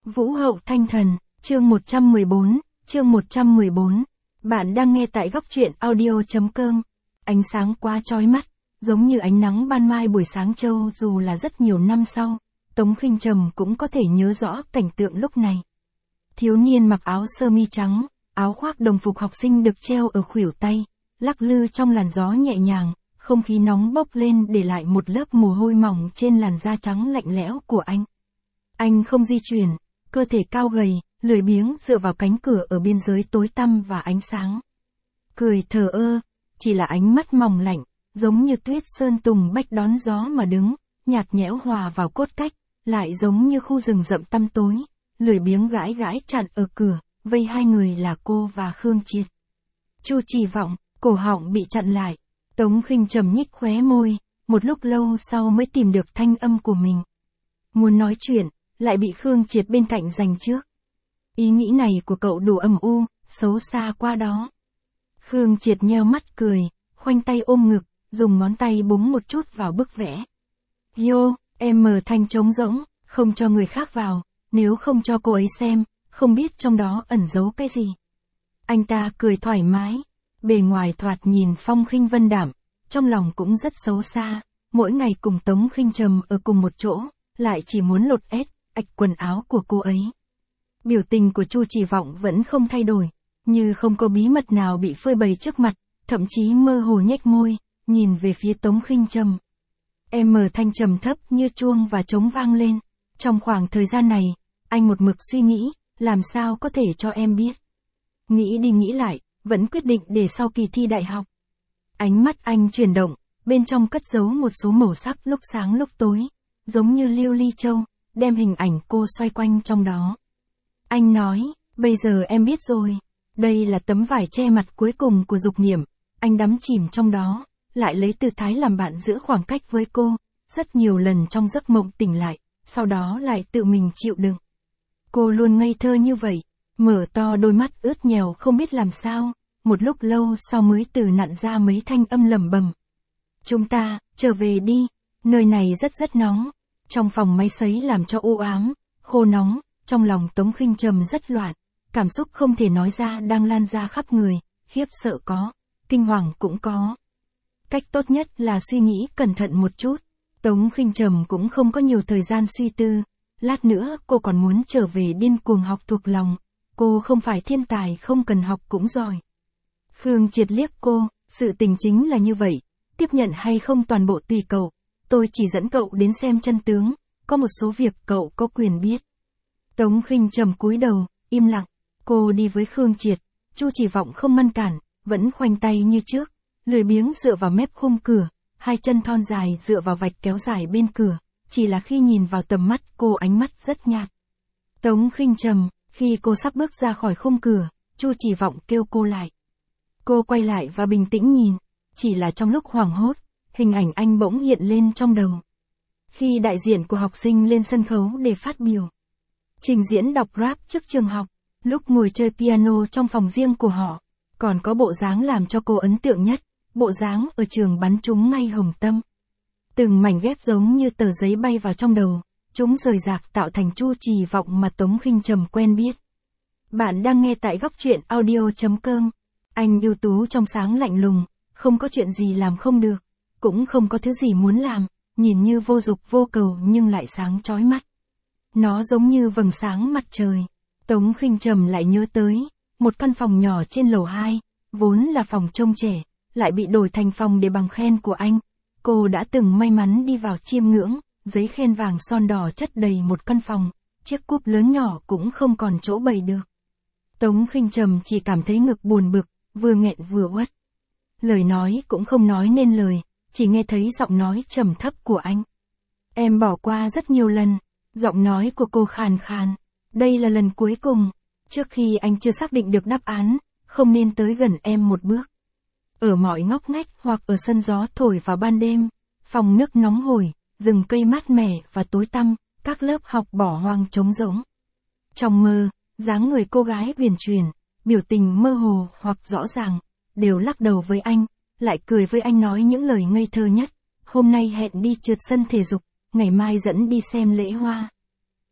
Vũ hậu thanh thần, chương 114. Bạn đang nghe tại góc truyện audio.com. Ánh sáng quá chói mắt, giống như ánh nắng ban mai buổi sáng châu. Dù là rất nhiều năm sau, Tống Khinh Trầm cũng có thể nhớ rõ cảnh tượng lúc này. Thiếu niên mặc áo sơ mi trắng, áo khoác đồng phục học sinh được treo ở khuỷu tay, lắc lư trong làn gió nhẹ nhàng, không khí nóng bốc lên để lại một lớp mồ hôi mỏng trên làn da trắng lạnh lẽo của anh. Anh không di chuyển, cơ thể cao gầy, lười biếng dựa vào cánh cửa ở biên giới tối tăm và ánh sáng. Cười thờ ơ, chỉ là ánh mắt mỏng lạnh, giống như tuyết sơn tùng bách đón gió mà đứng, nhạt nhẽo hòa vào cốt cách, lại giống như khu rừng rậm tăm tối, lười biếng gãi gãi chặn ở cửa, vây hai người là cô và Khương Triệt. Chu Chỉ Vọng, cổ họng bị chặn lại, Tống Khinh Trầm nhích khóe môi, một lúc lâu sau mới tìm được thanh âm của mình. Muốn nói chuyện, lại bị Khương Triệt bên cạnh giành trước. Ý nghĩ này của cậu đủ âm u, xấu xa qua đó. Khương Triệt nheo mắt cười, khoanh tay ôm ngực, dùng ngón tay búng một chút vào bức vẽ. Yo, em mở thanh trống rỗng, không cho người khác vào, nếu không cho cô ấy xem, không biết trong đó ẩn giấu cái gì. Anh ta cười thoải mái, bề ngoài thoạt nhìn phong khinh vân đảm, trong lòng cũng rất xấu xa, mỗi ngày cùng Tống Khinh Trầm ở cùng một chỗ, lại chỉ muốn lột ách quần áo của cô ấy. Biểu tình của Chu Chỉ Vọng vẫn không thay đổi, như không có bí mật nào bị phơi bày trước mặt, thậm chí mơ hồ nhếch môi, nhìn về phía Tống Khinh Trầm. Em mở thanh trầm thấp như chuông và trống vang lên. Trong khoảng thời gian này, anh một mực suy nghĩ, làm sao có thể cho em biết. Nghĩ đi nghĩ lại, vẫn quyết định để sau kỳ thi đại học. Ánh mắt anh chuyển động, bên trong cất giấu một số màu sắc lúc sáng lúc tối, giống như lưu ly châu, đem hình ảnh cô xoay quanh trong đó. Anh nói, bây giờ em biết rồi, đây là tấm vải che mặt cuối cùng của dục niệm, anh đắm chìm trong đó, lại lấy tư thái làm bạn giữ khoảng cách với cô, rất nhiều lần trong giấc mộng tỉnh lại, sau đó lại tự mình chịu đựng. Cô luôn ngây thơ như vậy, mở to đôi mắt ướt nhèo không biết làm sao, một lúc lâu sau mới từ nặn ra mấy thanh âm lẩm bẩm. Chúng ta, trở về đi, nơi này rất nóng, trong phòng máy sấy làm cho u ám, khô nóng, trong lòng Tống Khinh Trầm rất loạn, cảm xúc không thể nói ra đang lan ra khắp người, khiếp sợ có, kinh hoàng cũng có. Cách tốt nhất là suy nghĩ cẩn thận một chút, Tống Khinh Trầm cũng không có nhiều thời gian suy tư, lát nữa cô còn muốn trở về điên cuồng học thuộc lòng, cô không phải thiên tài không cần học cũng giỏi. Khương Triệt liếc cô, sự tình chính là như vậy, tiếp nhận hay không toàn bộ tùy cậu, tôi chỉ dẫn cậu đến xem chân tướng, có một số việc cậu có quyền biết. Tống Khinh Trầm cúi đầu, im lặng, cô đi với Khương Triệt, Chu Chỉ Vọng không ngăn cản, vẫn khoanh tay như trước, lười biếng dựa vào mép khung cửa, hai chân thon dài dựa vào vạch kéo dài bên cửa, chỉ là khi nhìn vào tầm mắt cô ánh mắt rất nhạt. Tống Khinh Trầm, khi cô sắp bước ra khỏi khung cửa, Chu Chỉ Vọng kêu cô lại. Cô quay lại và bình tĩnh nhìn, chỉ là trong lúc hoảng hốt, hình ảnh anh bỗng hiện lên trong đầu. Khi đại diện của học sinh lên sân khấu để phát biểu, trình diễn đọc rap trước trường học, lúc ngồi chơi piano trong phòng riêng của họ, còn có bộ dáng làm cho cô ấn tượng nhất, bộ dáng ở trường bắn trúng ngay hồng tâm. Từng mảnh ghép giống như tờ giấy bay vào trong đầu, chúng rời rạc tạo thành Chu Chỉ Vọng mà Tống Khinh Trầm quen biết. Bạn đang nghe tại góc truyện audio.com. Anh ưu tú trong sáng lạnh lùng, không có chuyện gì làm không được, cũng không có thứ gì muốn làm, nhìn như vô dục vô cầu nhưng lại sáng chói mắt. Nó giống như vầng sáng mặt trời. Tống Khinh Trầm lại nhớ tới, một căn phòng nhỏ trên lầu 2, vốn là phòng trông trẻ, lại bị đổi thành phòng để bằng khen của anh. Cô đã từng may mắn đi vào chiêm ngưỡng, giấy khen vàng son đỏ chất đầy một căn phòng, chiếc cúp lớn nhỏ cũng không còn chỗ bày được. Tống Khinh Trầm chỉ cảm thấy ngực buồn bực, vừa nghẹn vừa uất. Lời nói cũng không nói nên lời, chỉ nghe thấy giọng nói trầm thấp của anh. Em bỏ qua rất nhiều lần, giọng nói của cô khàn khàn. Đây là lần cuối cùng, trước khi anh chưa xác định được đáp án, không nên tới gần em một bước. Ở mọi ngóc ngách hoặc ở sân gió thổi vào ban đêm, phòng nước nóng hổi, rừng cây mát mẻ và tối tăm, các lớp học bỏ hoang trống rỗng. Trong mơ, dáng người cô gái huyền chuyển, biểu tình mơ hồ hoặc rõ ràng, đều lắc đầu với anh, lại cười với anh nói những lời ngây thơ nhất. Hôm nay hẹn đi trượt sân thể dục, ngày mai dẫn đi xem lễ hoa.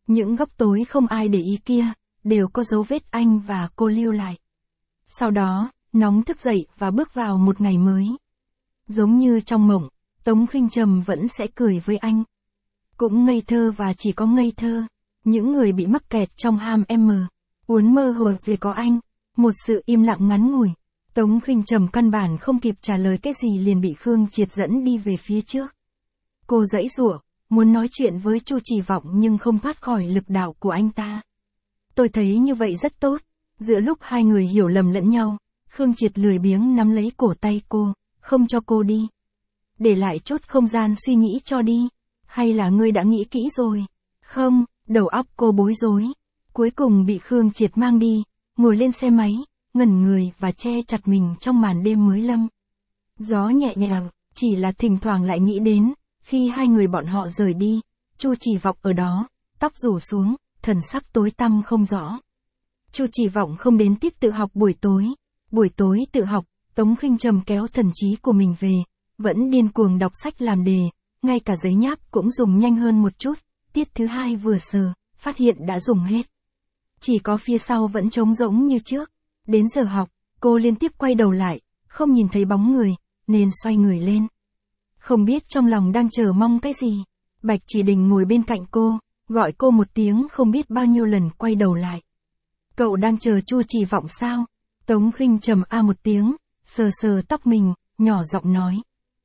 Những góc tối không ai để ý kia, đều có dấu vết anh và cô lưu lại. Sau đó, nóng thức dậy và bước vào một ngày mới. Giống như trong mộng, Tống Khinh Trầm vẫn sẽ cười với anh. Cũng ngây thơ và chỉ có ngây thơ. Những người bị mắc kẹt trong ham uốn mơ hồ về có anh. Một sự im lặng ngắn ngủi. Tống Khinh Trầm căn bản không kịp trả lời cái gì liền bị Khương Triệt dẫn đi về phía trước. Cô giãy giụa, muốn nói chuyện với Chu Chỉ Vọng nhưng không thoát khỏi lực đạo của anh ta. Tôi thấy như vậy rất tốt. Giữa lúc hai người hiểu lầm lẫn nhau, Khương Triệt lười biếng nắm lấy cổ tay cô, không cho cô đi. Để lại chốt không gian suy nghĩ cho đi. Hay là ngươi đã nghĩ kỹ rồi? Không, đầu óc cô bối rối. Cuối cùng bị Khương Triệt mang đi, ngồi lên xe máy, ngẩn người và che chặt mình trong màn đêm mới lâm. Gió nhẹ nhàng, chỉ là thỉnh thoảng lại nghĩ đến, khi hai người bọn họ rời đi, Chu Chỉ Vọng ở đó, tóc rủ xuống, thần sắc tối tăm không rõ. Chu Chỉ Vọng không đến tiết tự học buổi tối tự học, Tống Khinh Trầm kéo thần trí của mình về, vẫn điên cuồng đọc sách làm đề, ngay cả giấy nháp cũng dùng nhanh hơn một chút, tiết thứ hai vừa sờ, phát hiện đã dùng hết. Chỉ có phía sau vẫn trống rỗng như trước. Đến giờ học, cô liên tiếp quay đầu lại, không nhìn thấy bóng người, nên xoay người lên. Không biết trong lòng đang chờ mong cái gì. Bạch Chỉ Đình ngồi bên cạnh cô, gọi cô một tiếng không biết bao nhiêu lần quay đầu lại. Cậu đang chờ Chu Chỉ Vọng sao? Tống Khinh Trầm a một tiếng, sờ sờ tóc mình, nhỏ giọng nói.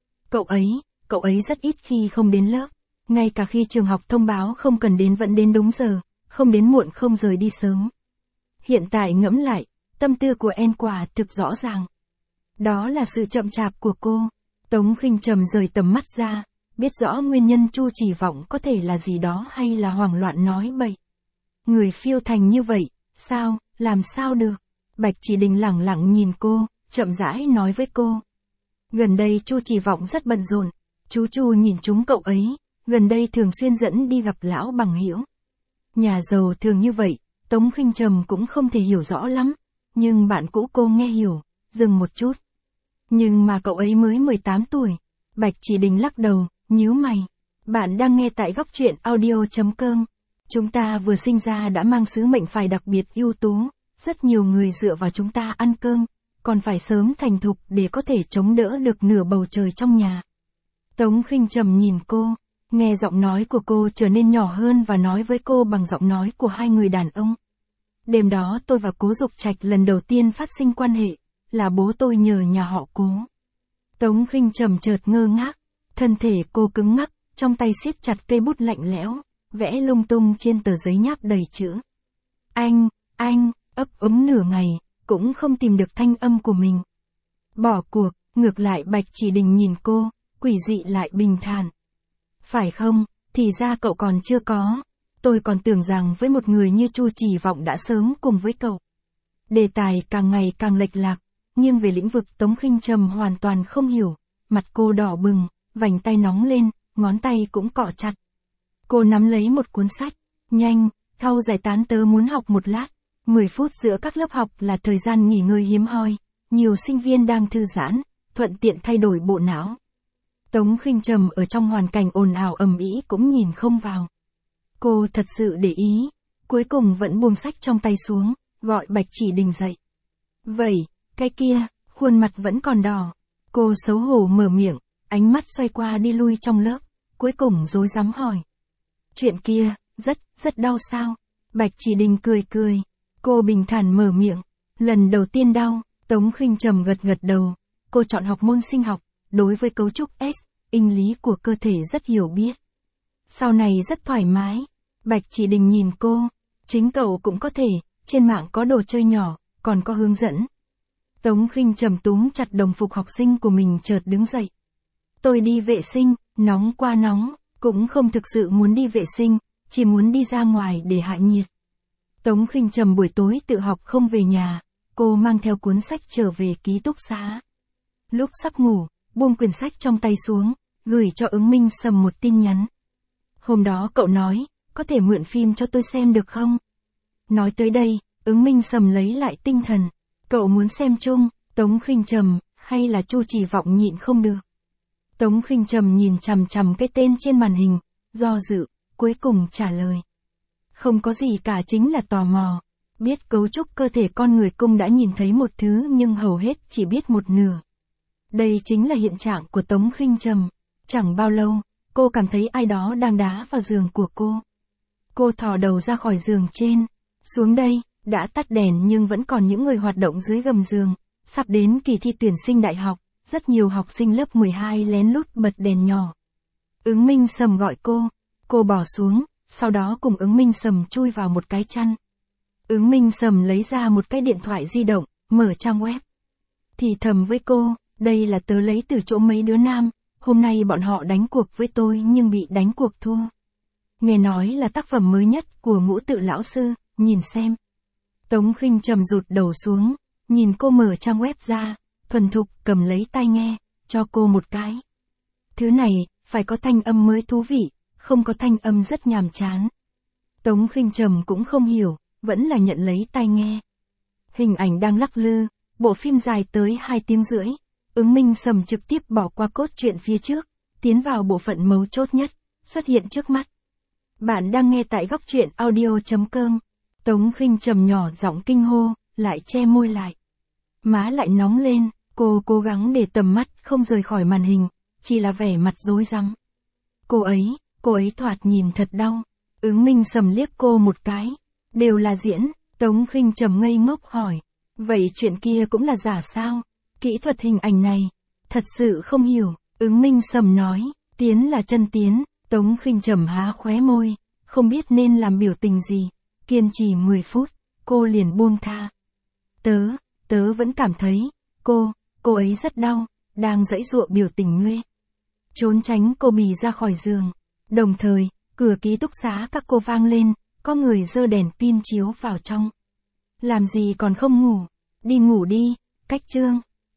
Cậu ấy rất ít khi không đến lớp. Ngay cả khi trường học thông báo không cần đến vẫn đến đúng giờ, không đến muộn không rời đi sớm. Hiện tại ngẫm lại, tâm tư của em quả thực rõ ràng. Đó là sự chậm chạp của cô. Tống Khinh Trầm rời tầm mắt ra, biết rõ nguyên nhân Chu Chỉ Vọng có thể là gì đó hay là hoảng loạn nói bậy. Người phiêu thành như vậy, sao, làm sao được? Bạch Chỉ Đình lẳng lặng nhìn cô, chậm rãi nói với cô. Gần đây Chu Chỉ Vọng rất bận rộn, chú Chu nhìn chúng cậu ấy, gần đây thường xuyên dẫn đi gặp lão bằng hữu. Nhà giàu thường như vậy, Tống Khinh Trầm cũng không thể hiểu rõ lắm, nhưng bạn cũ cô nghe hiểu, dừng một chút. Nhưng mà cậu ấy mới 18 tuổi. Bạch Chỉ Đình lắc đầu, nhíu mày. Bạn đang nghe tại góc truyện audio.com. Chúng ta vừa sinh ra đã mang sứ mệnh phải đặc biệt ưu tú, rất nhiều người dựa vào chúng ta ăn cơm, còn phải sớm thành thục để có thể chống đỡ được nửa bầu trời trong nhà. Tống Khinh Trầm nhìn cô, nghe giọng nói của cô trở nên nhỏ hơn và nói với cô bằng giọng nói của hai người đàn ông. Đêm đó tôi và Cố Dục Trạch lần đầu tiên phát sinh quan hệ, là bố tôi nhờ nhà họ Cố. Tống Khinh Trầm chợt ngơ ngác, thân thể cô cứng ngắc, trong tay siết chặt cây bút lạnh lẽo, vẽ lung tung trên tờ giấy nháp đầy chữ. Anh, ấp úng nửa ngày, cũng không tìm được thanh âm của mình. Bỏ cuộc, ngược lại Bạch Chỉ Đình nhìn cô, quỷ dị lại bình thản. Phải không, thì ra cậu còn chưa có. Tôi còn tưởng rằng với một người như Chu Chỉ Vọng đã sớm cùng với cậu. Đề tài càng ngày càng lệch lạc, nghiêng về lĩnh vực Tống Khinh Trầm hoàn toàn không hiểu, mặt cô đỏ bừng, vành tay nóng lên, ngón tay cũng cọ chặt. Cô nắm lấy một cuốn sách, nhanh, thau giải tán tớ muốn học một lát. 10 phút giữa các lớp học là thời gian nghỉ ngơi hiếm hoi, nhiều sinh viên đang thư giãn, thuận tiện thay đổi bộ não. Tống Khinh Trầm ở trong hoàn cảnh ồn ào ầm ĩ cũng nhìn không vào. Cô thật sự để ý, cuối cùng vẫn buông sách trong tay xuống, gọi Bạch Chỉ Đình dậy. Vậy, cái kia, khuôn mặt vẫn còn đỏ. Cô xấu hổ mở miệng, ánh mắt xoay qua đi lui trong lớp, cuối cùng rối rắm hỏi. Chuyện kia, rất đau sao? Bạch Chỉ Đình cười. Cô bình thản mở miệng. Lần đầu tiên đau, Tống Khinh Trầm gật đầu. Cô chọn học môn sinh học, đối với cấu trúc S, sinh lý của cơ thể rất hiểu biết. Sau này rất thoải mái. Bạch Chỉ Đình nhìn cô. Chính cậu cũng có thể, trên mạng có đồ chơi nhỏ, còn có hướng dẫn. Tống Khinh Trầm túm chặt đồng phục học sinh của mình chợt đứng dậy. Tôi đi vệ sinh, nóng quá nóng, cũng không thực sự muốn đi vệ sinh, chỉ muốn đi ra ngoài để hạ nhiệt. Tống Khinh Trầm buổi tối tự học không về nhà, cô mang theo cuốn sách trở về ký túc xá. Lúc sắp ngủ, buông quyển sách trong tay xuống, gửi cho Ứng Minh Sầm một tin nhắn. Hôm đó cậu nói, có thể mượn phim cho tôi xem được không? Nói tới đây, Ứng Minh Sầm lấy lại tinh thần. Cậu muốn xem chung, Tống Khinh Trầm, hay là Chu Chỉ Vọng nhịn không được? Tống Khinh Trầm nhìn chằm chằm cái tên trên màn hình, do dự, cuối cùng trả lời. Không có gì cả, chính là tò mò. Biết cấu trúc cơ thể con người, cũng đã nhìn thấy một thứ nhưng hầu hết chỉ biết một nửa. Đây chính là hiện trạng của Tống Khinh Trầm. Chẳng bao lâu, cô cảm thấy ai đó đang đá vào giường của cô. Cô thò đầu ra khỏi giường trên. Xuống đây, đã tắt đèn nhưng vẫn còn những người hoạt động dưới gầm giường. Sắp đến kỳ thi tuyển sinh đại học, rất nhiều học sinh lớp 12 lén lút bật đèn nhỏ. Ứng Minh Sầm gọi cô bỏ xuống, sau đó cùng Ứng Minh Sầm chui vào một cái chăn. Ứng Minh Sầm lấy ra một cái điện thoại di động, mở trang web. Thì thầm với cô, đây là tớ lấy từ chỗ mấy đứa nam, hôm nay bọn họ đánh cuộc với tôi nhưng bị đánh cuộc thua. Nghe nói là tác phẩm mới nhất của Ngũ Tự lão sư, nhìn xem. Tống Khinh Trầm rụt đầu xuống, nhìn cô mở trang web ra, thuần thục cầm lấy tai nghe, cho cô một cái. Thứ này, phải có thanh âm mới thú vị, không có thanh âm rất nhàm chán. Tống Khinh Trầm cũng không hiểu, vẫn là nhận lấy tai nghe. Hình ảnh đang lắc lư, bộ phim dài tới 2 tiếng rưỡi. Ứng Minh Sầm trực tiếp bỏ qua cốt truyện phía trước, tiến vào bộ phận mấu chốt nhất, xuất hiện trước mắt. Bạn đang nghe tại góc truyện audio.com. Tống Khinh Trầm nhỏ giọng kinh hô, lại che môi lại. Má lại nóng lên, cô cố gắng để tầm mắt không rời khỏi màn hình, chỉ là vẻ mặt rối rắm. Cô ấy thoạt nhìn thật đau. Ứng Minh Sầm liếc cô một cái. Đều là diễn. Tống Khinh Trầm ngây ngốc hỏi. Vậy chuyện kia cũng là giả sao? Kỹ thuật hình ảnh này, thật sự không hiểu. Ứng Minh Sầm nói, tiến là chân tiến. Tống Khinh Trầm há khóe môi, không biết nên làm biểu tình gì. Kiên trì 10 phút, cô liền buông tha. Tớ vẫn cảm thấy, cô ấy rất đau, đang giãy giụa biểu tình nguê. Trốn tránh cô bì ra khỏi giường. Đồng thời, cửa ký túc xá các cô vang lên, có người giơ đèn pin chiếu vào trong. Làm gì còn không ngủ, đi ngủ đi, cách chương.